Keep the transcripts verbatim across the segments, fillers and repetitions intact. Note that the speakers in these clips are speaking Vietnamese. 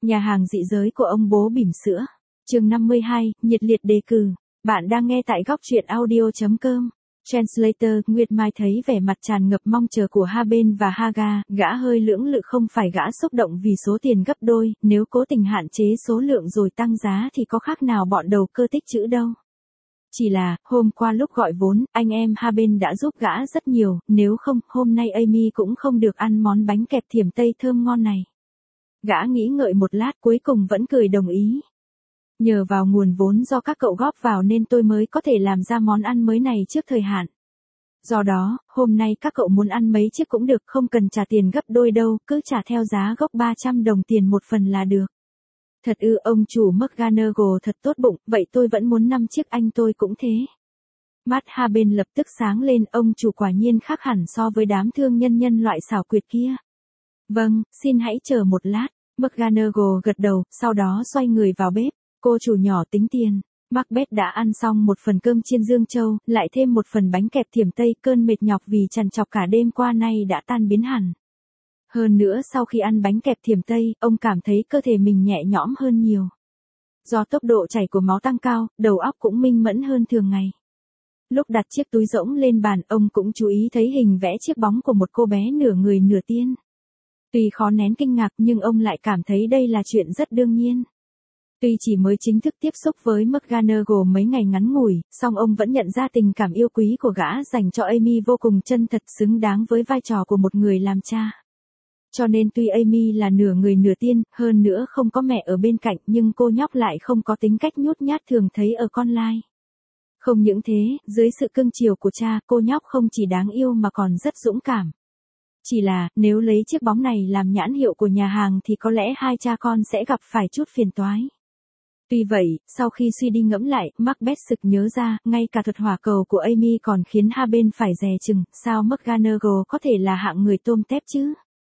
Nhà hàng dị giới của ông bố bỉm sữa. Chương năm mươi hai, nhiệt liệt đề cử. Bạn đang nghe tại góc truyện audio chấm com. Translator, Nguyệt Mai thấy vẻ mặt tràn ngập mong chờ của Haben và Haga, gã hơi lưỡng lự không phải gã xúc động vì số tiền gấp đôi, nếu cố tình hạn chế số lượng rồi tăng giá thì có khác nào bọn đầu cơ tích trữ đâu. Chỉ là, hôm qua lúc gọi vốn, anh em Haben đã giúp gã rất nhiều, nếu không, hôm nay Amy cũng không được ăn món bánh kẹp thiểm Tây thơm ngon này. Gã nghĩ ngợi một lát cuối cùng vẫn cười đồng ý. Nhờ vào nguồn vốn do các cậu góp vào nên tôi mới có thể làm ra món ăn mới này trước thời hạn. Do đó, hôm nay các cậu muốn ăn mấy chiếc cũng được, không cần trả tiền gấp đôi đâu, cứ trả theo giá gốc ba trăm đồng tiền một phần là được. Thật ư, ông chủ McGonagall thật tốt bụng, vậy tôi vẫn muốn năm chiếc, anh tôi cũng thế. Mắt Haben lập tức sáng lên, ông chủ quả nhiên khác hẳn so với đám thương nhân nhân loại xảo quyệt kia. Vâng, xin hãy chờ một lát. McGonagall gật đầu, sau đó xoay người vào bếp. Cô chủ nhỏ tính tiền. Macbeth đã ăn xong một phần cơm chiên Dương Châu, lại thêm một phần bánh kẹp thiểm Tây, cơn mệt nhọc vì trằn trọc cả đêm qua nay đã tan biến hẳn. Hơn nữa sau khi ăn bánh kẹp thiểm Tây, ông cảm thấy cơ thể mình nhẹ nhõm hơn nhiều. Do tốc độ chảy của máu tăng cao, đầu óc cũng minh mẫn hơn thường ngày. Lúc đặt chiếc túi rỗng lên bàn, ông cũng chú ý thấy hình vẽ chiếc bóng của một cô bé nửa người nửa tiên. Tuy khó nén kinh ngạc nhưng ông lại cảm thấy đây là chuyện rất đương nhiên. Tuy chỉ mới chính thức tiếp xúc với McGonagall mấy ngày ngắn ngủi, song ông vẫn nhận ra tình cảm yêu quý của gã dành cho Amy vô cùng chân thật, xứng đáng với vai trò của một người làm cha. Cho nên tuy Amy là nửa người nửa tiên, hơn nữa không có mẹ ở bên cạnh, nhưng cô nhóc lại không có tính cách nhút nhát thường thấy ở con lai. Không những thế, dưới sự cưng chiều của cha, cô nhóc không chỉ đáng yêu mà còn rất dũng cảm. Chỉ là, nếu lấy chiếc bóng này làm nhãn hiệu của nhà hàng thì có lẽ hai cha con sẽ gặp phải chút phiền toái. Tuy vậy, sau khi suy đi ngẫm lại, Macbeth sực nhớ ra, ngay cả thuật hỏa cầu của Amy còn khiến Haben phải dè chừng, sao McGonagall có thể là hạng người tôm tép chứ?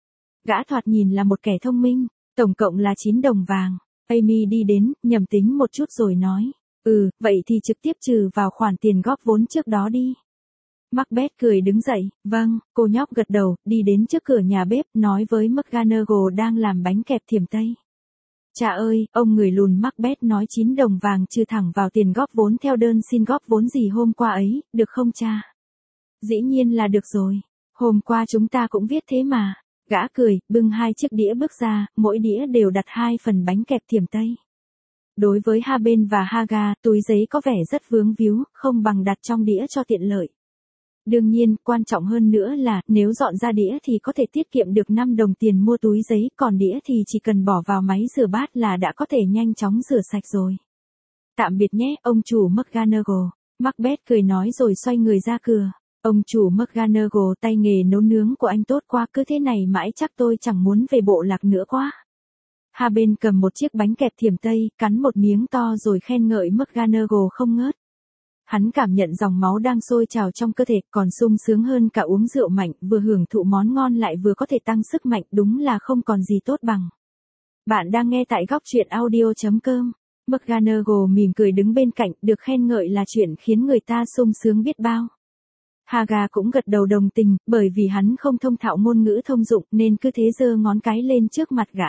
Gã thoạt nhìn là một kẻ thông minh, tổng cộng là chín đồng vàng. Amy đi đến, nhầm tính một chút rồi nói, ừ, vậy thì trực tiếp trừ vào khoản tiền góp vốn trước đó đi. Macbeth cười đứng dậy, vâng, cô nhóc gật đầu, đi đến trước cửa nhà bếp, nói với McGonagall đang làm bánh kẹp thiểm Tây. Cha ơi, ông người lùn, Macbeth nói chín đồng vàng trừ thẳng vào tiền góp vốn theo đơn xin góp vốn gì hôm qua ấy, được không cha? Dĩ nhiên là được rồi, hôm qua chúng ta cũng viết thế mà. Gã cười, bưng hai chiếc đĩa bước ra, mỗi đĩa đều đặt hai phần bánh kẹp thiểm Tây. Đối với Haben và Haga, túi giấy có vẻ rất vướng víu, không bằng đặt trong đĩa cho tiện lợi. Đương nhiên, quan trọng hơn nữa là, nếu dọn ra đĩa thì có thể tiết kiệm được năm đồng tiền mua túi giấy, còn đĩa thì chỉ cần bỏ vào máy rửa bát là đã có thể nhanh chóng rửa sạch rồi. Tạm biệt nhé, ông chủ McGonagall. Macbeth cười nói rồi xoay người ra cửa. Ông chủ McGonagall, tay nghề nấu nướng của anh tốt quá, cứ thế này mãi chắc tôi chẳng muốn về bộ lạc nữa quá. Haben cầm một chiếc bánh kẹp thiểm Tây, cắn một miếng to rồi khen ngợi McGonagall không ngớt. Hắn cảm nhận dòng máu đang sôi trào trong cơ thể, còn sung sướng hơn cả uống rượu mạnh, vừa hưởng thụ món ngon lại vừa có thể tăng sức mạnh, đúng là không còn gì tốt bằng. Bạn đang nghe tại góc truyện audio chấm com. McGonagall mỉm cười đứng bên cạnh, được khen ngợi là chuyện khiến người ta sung sướng biết bao. Haga cũng gật đầu đồng tình, bởi vì hắn không thông thạo ngôn ngữ thông dụng nên cứ thế giơ ngón cái lên trước mặt gã.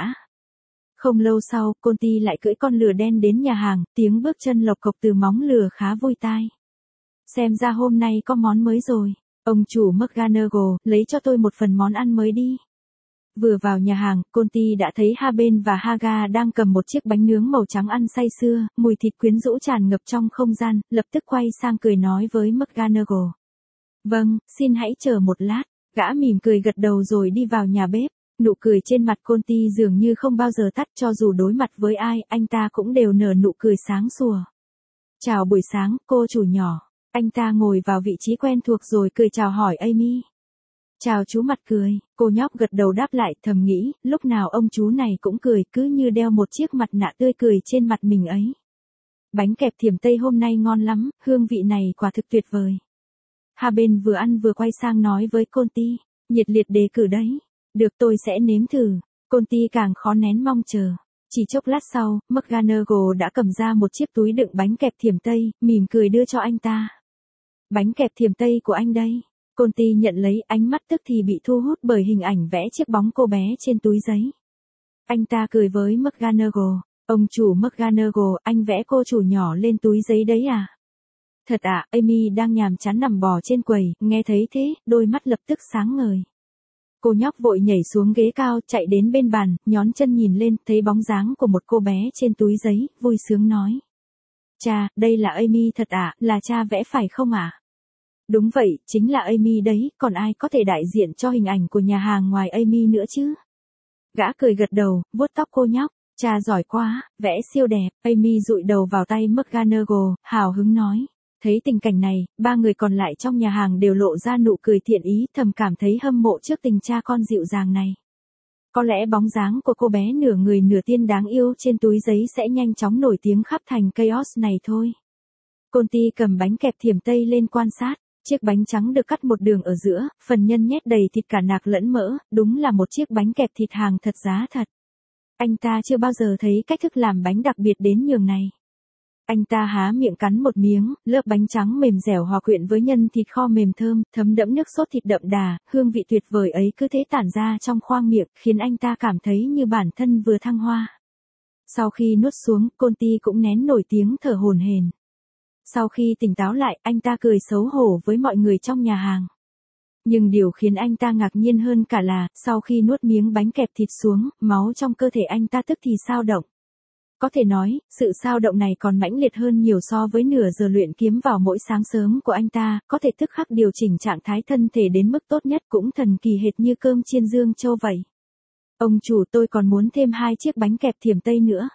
Không lâu sau, Conti lại cưỡi con lừa đen đến nhà hàng, tiếng bước chân lộc cộc từ móng lừa khá vui tai. Xem ra hôm nay có món mới rồi. Ông chủ McGonagall, lấy cho tôi một phần món ăn mới đi. Vừa vào nhà hàng, Conti đã thấy Haben và Haga đang cầm một chiếc bánh nướng màu trắng ăn say sưa, mùi thịt quyến rũ tràn ngập trong không gian, lập tức quay sang cười nói với McGonagall. Vâng, xin hãy chờ một lát. Gã mỉm cười gật đầu rồi đi vào nhà bếp. Nụ cười trên mặt Conti dường như không bao giờ tắt, cho dù đối mặt với ai, anh ta cũng đều nở nụ cười sáng sủa. Chào buổi sáng, cô chủ nhỏ. Anh ta ngồi vào vị trí quen thuộc rồi cười chào hỏi Amy. Chào chú mặt cười, cô nhóc gật đầu đáp lại, thầm nghĩ, lúc nào ông chú này cũng cười, cứ như đeo một chiếc mặt nạ tươi cười trên mặt mình ấy. Bánh kẹp thiểm Tây hôm nay ngon lắm, hương vị này quả thực tuyệt vời. Haben vừa ăn vừa quay sang nói với Conti, nhiệt liệt đề cử đấy. Được, tôi sẽ nếm thử. Conti càng khó nén mong chờ. Chỉ chốc lát sau, McGonagall đã cầm ra một chiếc túi đựng bánh kẹp thiểm Tây, mỉm cười đưa cho anh ta. Bánh kẹp thiểm Tây của anh đây. Conti nhận lấy, ánh mắt tức thì bị thu hút bởi hình ảnh vẽ chiếc bóng cô bé trên túi giấy. Anh ta cười với McGonagall. Ông chủ McGonagall, anh vẽ cô chủ nhỏ lên túi giấy đấy à? Thật ạ, Amy đang nhàm chán nằm bò trên quầy, nghe thấy thế, đôi mắt lập tức sáng ngời. Cô nhóc vội nhảy xuống ghế cao, chạy đến bên bàn, nhón chân nhìn lên, thấy bóng dáng của một cô bé trên túi giấy, vui sướng nói. Cha, đây là Amy thật ạ, là cha vẽ phải không ạ? Đúng vậy, chính là Amy đấy, còn ai có thể đại diện cho hình ảnh của nhà hàng ngoài Amy nữa chứ? Gã cười gật đầu, vuốt tóc cô nhóc. Cha giỏi quá, vẽ siêu đẹp. Amy dụi đầu vào tay McGonagall, hào hứng nói. Thấy tình cảnh này, ba người còn lại trong nhà hàng đều lộ ra nụ cười thiện ý, thầm cảm thấy hâm mộ trước tình cha con dịu dàng này. Có lẽ bóng dáng của cô bé nửa người nửa tiên đáng yêu trên túi giấy sẽ nhanh chóng nổi tiếng khắp thành Chaos này thôi. Conti cầm bánh kẹp thiểm Tây lên quan sát. Chiếc bánh trắng được cắt một đường ở giữa, phần nhân nhét đầy thịt cả nạc lẫn mỡ, đúng là một chiếc bánh kẹp thịt hàng thật giá thật. Anh ta chưa bao giờ thấy cách thức làm bánh đặc biệt đến nhường này. Anh ta há miệng cắn một miếng, lớp bánh trắng mềm dẻo hòa quyện với nhân thịt kho mềm thơm, thấm đẫm nước sốt thịt đậm đà, hương vị tuyệt vời ấy cứ thế tản ra trong khoang miệng, khiến anh ta cảm thấy như bản thân vừa thăng hoa. Sau khi nuốt xuống, Conti cũng nén nổi tiếng thở hổn hển. Sau khi tỉnh táo lại, anh ta cười xấu hổ với mọi người trong nhà hàng. Nhưng điều khiến anh ta ngạc nhiên hơn cả là, sau khi nuốt miếng bánh kẹp thịt xuống, máu trong cơ thể anh ta tức thì xao động. Có thể nói, sự xao động này còn mãnh liệt hơn nhiều so với nửa giờ luyện kiếm vào mỗi sáng sớm của anh ta, có thể tức khắc điều chỉnh trạng thái thân thể đến mức tốt nhất, cũng thần kỳ hệt như cơm chiên Dương Châu vậy. Ông chủ, tôi còn muốn thêm hai chiếc bánh kẹp thiểm Tây nữa.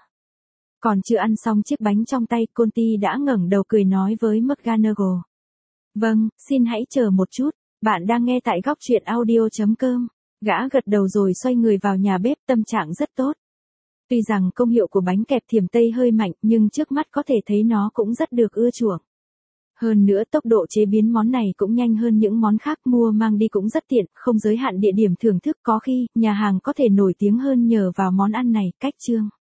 Còn chưa ăn xong chiếc bánh trong tay, Conti đã ngẩng đầu cười nói với McGonagall. Vâng, xin hãy chờ một chút, bạn đang nghe tại góc truyện audio chấm com. Gã gật đầu rồi xoay người vào nhà bếp, tâm trạng rất tốt. Tuy rằng công hiệu của bánh kẹp thiểm Tây hơi mạnh, nhưng trước mắt có thể thấy nó cũng rất được ưa chuộng. Hơn nữa tốc độ chế biến món này cũng nhanh hơn những món khác, mua mang đi cũng rất tiện, không giới hạn địa điểm thưởng thức, có khi nhà hàng có thể nổi tiếng hơn nhờ vào món ăn này. Cách chương